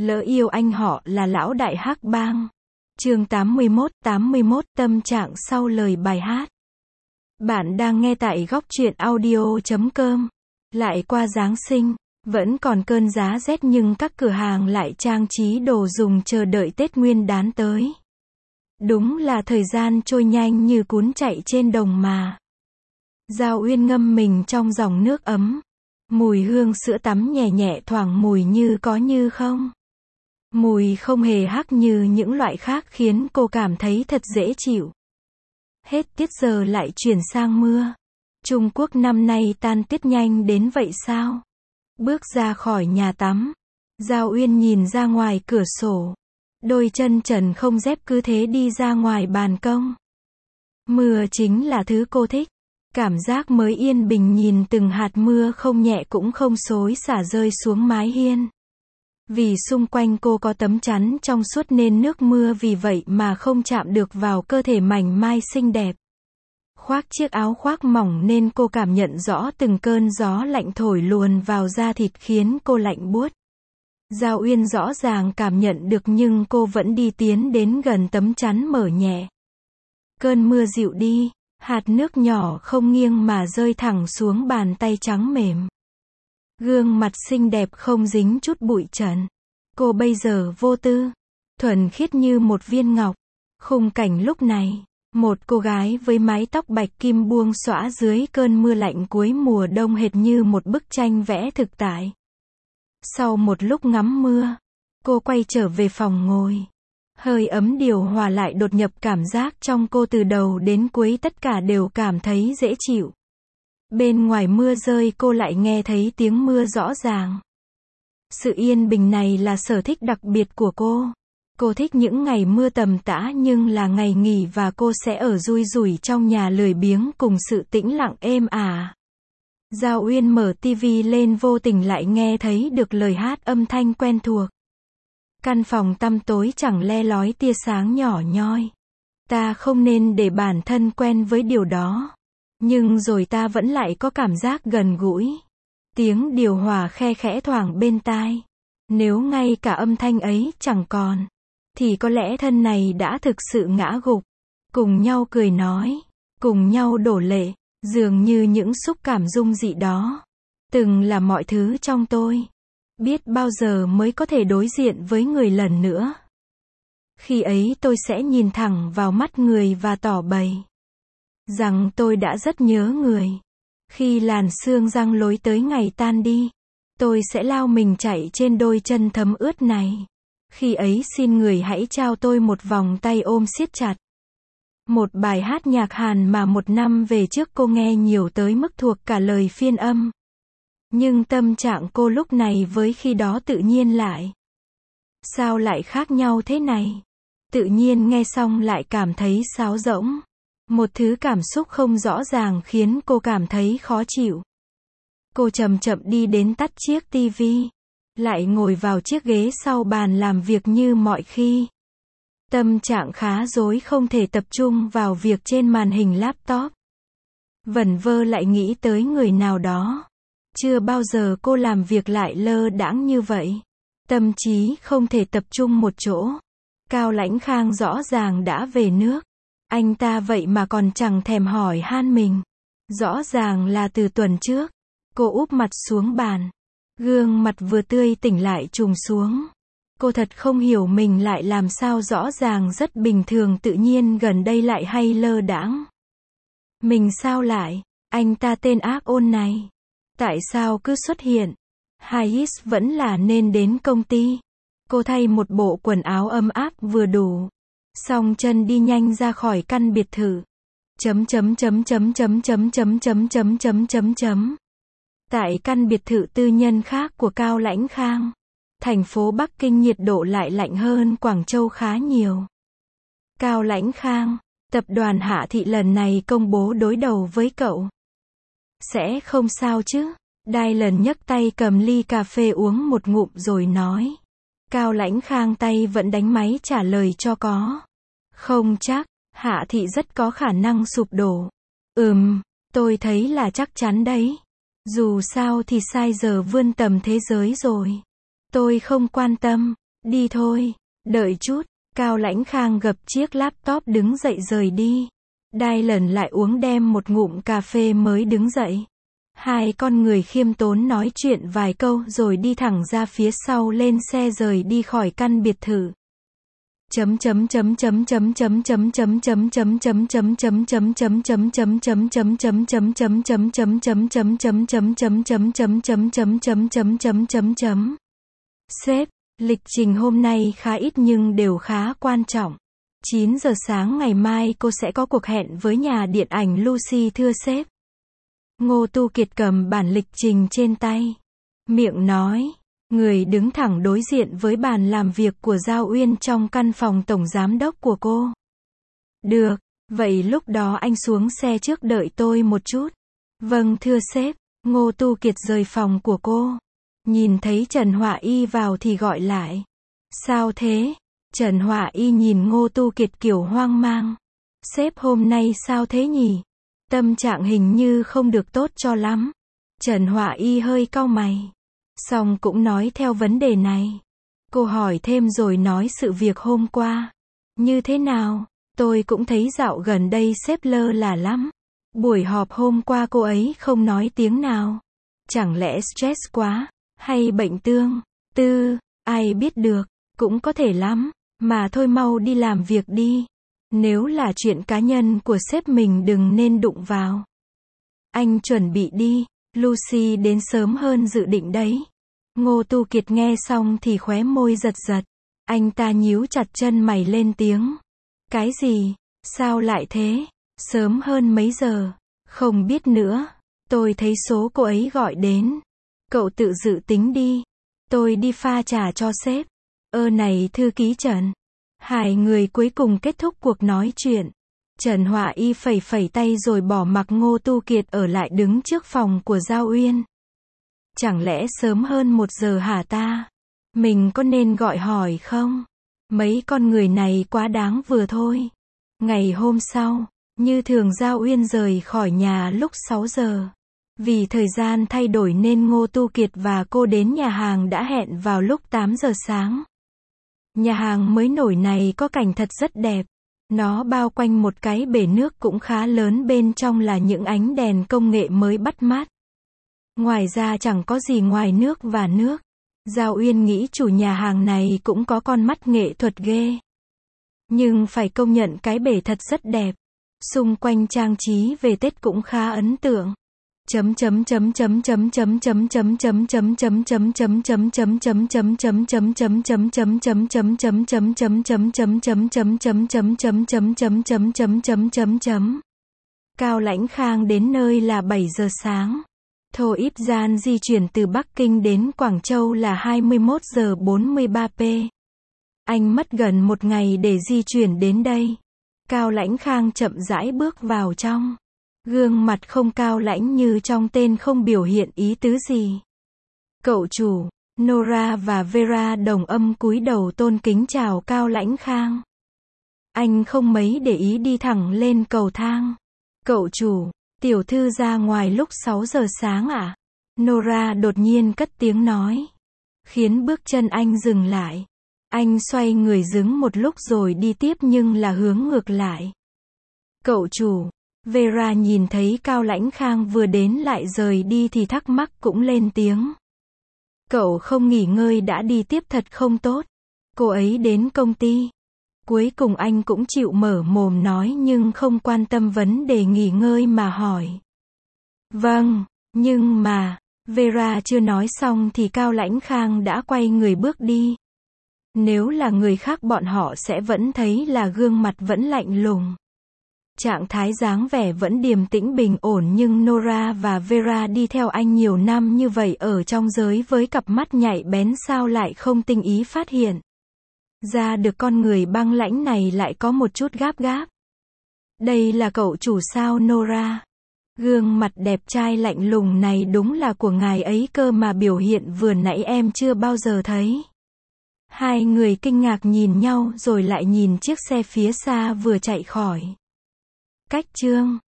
Lỡ yêu anh họ là lão đại hắc bang. Chương 81, tâm trạng sau lời bài hát. Bạn đang nghe tại góc truyện audio.com. Lại qua Giáng sinh, vẫn còn cơn giá rét nhưng các cửa hàng lại trang trí đồ dùng chờ đợi Tết Nguyên đán tới. Đúng là thời gian trôi nhanh như cún chạy trên đồng mà. Giao Uyên ngâm mình trong dòng nước ấm. Mùi hương sữa tắm nhẹ nhẹ thoảng mùi như có như không. Mùi không hề hắc như những loại khác khiến cô cảm thấy thật dễ chịu. Hết tiết giờ lại chuyển sang mưa. Trung Quốc năm nay tan tiết nhanh đến vậy sao? Bước ra khỏi nhà tắm, Giao Uyên nhìn ra ngoài cửa sổ. Đôi chân trần không dép cứ thế đi ra ngoài ban công. Mưa chính là thứ cô thích. Cảm giác mới yên bình nhìn từng hạt mưa không nhẹ cũng không xối xả rơi xuống mái hiên. Vì xung quanh cô có tấm chắn trong suốt nên nước mưa vì vậy mà không chạm được vào cơ thể mảnh mai xinh đẹp. Khoác chiếc áo khoác mỏng nên cô cảm nhận rõ từng cơn gió lạnh thổi luồn vào da thịt khiến cô lạnh buốt. Giao Uyên rõ ràng cảm nhận được nhưng cô vẫn đi tiến đến gần tấm chắn mở nhẹ. Cơn mưa dịu đi, hạt nước nhỏ không nghiêng mà rơi thẳng xuống bàn tay trắng mềm. Gương mặt xinh đẹp không dính chút bụi trần. Cô bây giờ vô tư, thuần khiết như một viên ngọc. Khung cảnh lúc này, một cô gái với mái tóc bạch kim buông xõa dưới cơn mưa lạnh cuối mùa đông hệt như một bức tranh vẽ thực tại. Sau một lúc ngắm mưa, cô quay trở về phòng ngồi. Hơi ấm điều hòa lại đột nhập cảm giác trong cô từ đầu đến cuối tất cả đều cảm thấy dễ chịu. Bên ngoài mưa rơi cô lại nghe thấy tiếng mưa rõ ràng. Sự yên bình này là sở thích đặc biệt của cô. Cô thích những ngày mưa tầm tã nhưng là ngày nghỉ và cô sẽ ở rui rủi trong nhà lười biếng cùng sự tĩnh lặng êm ả. Giao Uyên mở tivi lên vô tình lại nghe thấy được lời hát âm thanh quen thuộc. Căn phòng tăm tối chẳng le lói tia sáng nhỏ nhoi. Ta không nên để bản thân quen với điều đó. Nhưng rồi ta vẫn lại có cảm giác gần gũi. Tiếng điều hòa khe khẽ thoảng bên tai. Nếu ngay cả âm thanh ấy chẳng còn, thì có lẽ thân này đã thực sự ngã gục. Cùng nhau cười nói, cùng nhau đổ lệ, dường như những xúc cảm dung dị đó từng là mọi thứ trong tôi. Biết bao giờ mới có thể đối diện với người lần nữa. Khi ấy tôi sẽ nhìn thẳng vào mắt người và tỏ bày rằng tôi đã rất nhớ người. Khi làn sương giăng lối tới ngày tan đi, tôi sẽ lao mình chạy trên đôi chân thấm ướt này. Khi ấy xin người hãy trao tôi một vòng tay ôm siết chặt. Một bài hát nhạc Hàn mà một năm về trước cô nghe nhiều tới mức thuộc cả lời phiên âm. Nhưng tâm trạng cô lúc này với khi đó tự nhiên lại. Sao lại khác nhau thế này? Tự nhiên nghe xong lại cảm thấy sáo rỗng. Một thứ cảm xúc không rõ ràng khiến cô cảm thấy khó chịu. Cô chậm chậm đi đến tắt chiếc tivi. Lại ngồi vào chiếc ghế sau bàn làm việc như mọi khi. Tâm trạng khá rối không thể tập trung vào việc trên màn hình laptop. Vẩn vơ lại nghĩ tới người nào đó. Chưa bao giờ cô làm việc lại lơ đãng như vậy. Tâm trí không thể tập trung một chỗ. Cao Lãnh Khang rõ ràng đã về nước. Anh ta vậy mà còn chẳng thèm hỏi han mình. Rõ ràng là từ tuần trước. Cô úp mặt xuống bàn. Gương mặt vừa tươi tỉnh lại trùng xuống. Cô thật không hiểu mình lại làm sao rõ ràng rất bình thường tự nhiên gần đây lại hay lơ đãng. Mình sao lại, anh ta tên ác ôn này. Tại sao cứ xuất hiện? Hayes vẫn là nên đến công ty. Cô thay một bộ quần áo ấm áp vừa đủ. Xong chân đi nhanh ra khỏi căn biệt thự. Tại căn biệt thự tư nhân khác của Cao Lãnh Khang, thành phố Bắc Kinh nhiệt độ lại lạnh hơn Quảng Châu khá nhiều. Cao Lãnh Khang, tập đoàn Hạ Thị lần này công bố đối đầu với cậu. Sẽ không sao chứ? Dylan nhấc tay cầm ly cà phê uống một ngụm rồi nói. Cao Lãnh Khang tay vẫn đánh máy trả lời cho có. Không chắc, Hạ Thị rất có khả năng sụp đổ. Tôi thấy là chắc chắn đấy. Dù sao thì sai giờ vươn tầm thế giới rồi. Tôi không quan tâm. Đi thôi, đợi chút. Cao Lãnh Khang gập chiếc laptop đứng dậy rời đi. Dylan lại uống đem một ngụm cà phê mới đứng dậy. Hai con người khiêm tốn nói chuyện vài câu rồi đi thẳng ra phía sau lên xe rời đi khỏi căn biệt thự. Sếp, lịch trình hôm nay khá ít nhưng đều khá quan trọng. 9 giờ sáng ngày mai cô sẽ có cuộc hẹn với nhà điện ảnh Lucy thưa sếp. Ngô Tu Kiệt cầm bản lịch trình trên tay. Miệng nói. Người đứng thẳng đối diện với bàn làm việc của Giao Uyên trong căn phòng tổng giám đốc của cô. Được, vậy lúc đó anh xuống xe trước đợi tôi một chút. Vâng thưa sếp. Ngô Tu Kiệt rời phòng của cô. Nhìn thấy Trần Họa Y vào thì gọi lại. Sao thế? Trần Họa Y nhìn Ngô Tu Kiệt kiểu hoang mang. Sếp hôm nay sao thế nhỉ? Tâm trạng hình như không được tốt cho lắm. Trần Họa Y hơi cau mày. Xong cũng nói theo vấn đề này. Cô hỏi thêm rồi nói sự việc hôm qua. Như thế nào? Tôi cũng thấy dạo gần đây sếp lơ là lắm. Buổi họp hôm qua cô ấy không nói tiếng nào. Chẳng lẽ stress quá? Hay bệnh tương tư? Ai biết được. Cũng có thể lắm. Mà thôi mau đi làm việc đi. Nếu là chuyện cá nhân của sếp mình đừng nên đụng vào. Anh chuẩn bị đi. Lucy đến sớm hơn dự định đấy. Ngô Tu Kiệt nghe xong thì khóe môi giật giật. Anh ta nhíu chặt chân mày lên tiếng. Cái gì? Sao lại thế? Sớm hơn mấy giờ? Không biết nữa. Tôi thấy số cô ấy gọi đến. Cậu tự dự tính đi. Tôi đi pha trà cho sếp. Này thư ký Trần. Hai người cuối cùng kết thúc cuộc nói chuyện. Trần Họa Y phẩy phẩy tay rồi bỏ mặc Ngô Tu Kiệt ở lại đứng trước phòng của Giao Uyên. Chẳng lẽ sớm hơn 1 giờ hả ta? Mình có nên gọi hỏi không? Mấy con người này quá đáng vừa thôi. Ngày hôm sau, như thường Giao Uyên rời khỏi nhà lúc 6 giờ. Vì thời gian thay đổi nên Ngô Tu Kiệt và cô đến nhà hàng đã hẹn vào lúc 8 giờ sáng. Nhà hàng mới nổi này có cảnh thật rất đẹp. Nó bao quanh một cái bể nước cũng khá lớn, bên trong là những ánh đèn công nghệ mới bắt mắt. Ngoài ra chẳng có gì ngoài nước và nước. Giao Uyên nghĩ chủ nhà hàng này cũng có con mắt nghệ thuật ghê. Nhưng phải công nhận cái bể thật rất đẹp. Xung quanh trang trí về Tết cũng khá ấn tượng. Cao Lãnh Khang đến nơi là 7 giờ sáng. Thổ Íp Gian di chuyển từ Bắc Kinh đến Quảng Châu là 21 giờ 43 p. Anh mất gần 1 ngày để di chuyển đến đây. Cao Lãnh Khang chậm rãi bước vào trong. Gương mặt không cao lãnh như trong tên không biểu hiện ý tứ gì. Cậu chủ, Nora và Vera đồng âm cúi đầu tôn kính chào Cao Lãnh Khang. Anh không mấy để ý đi thẳng lên cầu thang. Cậu chủ, tiểu thư ra ngoài lúc 6 giờ sáng à? Nora đột nhiên cất tiếng nói. Khiến bước chân anh dừng lại. Anh xoay người đứng một lúc rồi đi tiếp nhưng là hướng ngược lại. Cậu chủ. Vera nhìn thấy Cao Lãnh Khang vừa đến lại rời đi thì thắc mắc cũng lên tiếng. Cậu không nghỉ ngơi đã đi tiếp thật không tốt. Cô ấy đến công ty. Cuối cùng anh cũng chịu mở mồm nói nhưng không quan tâm vấn đề nghỉ ngơi mà hỏi. Vâng, nhưng mà, Vera chưa nói xong thì Cao Lãnh Khang đã quay người bước đi. Nếu là người khác bọn họ sẽ vẫn thấy là gương mặt vẫn lạnh lùng. Trạng thái dáng vẻ vẫn điềm tĩnh bình ổn nhưng Nora và Vera đi theo anh nhiều năm như vậy ở trong giới với cặp mắt nhạy bén sao lại không tinh ý phát hiện ra được con người băng lãnh này lại có một chút gáp gáp. Đây là cậu chủ sao Nora? Gương mặt đẹp trai lạnh lùng này đúng là của ngài ấy cơ mà, biểu hiện vừa nãy em chưa bao giờ thấy. Hai người kinh ngạc nhìn nhau rồi lại nhìn chiếc xe phía xa vừa chạy khỏi. Cách chương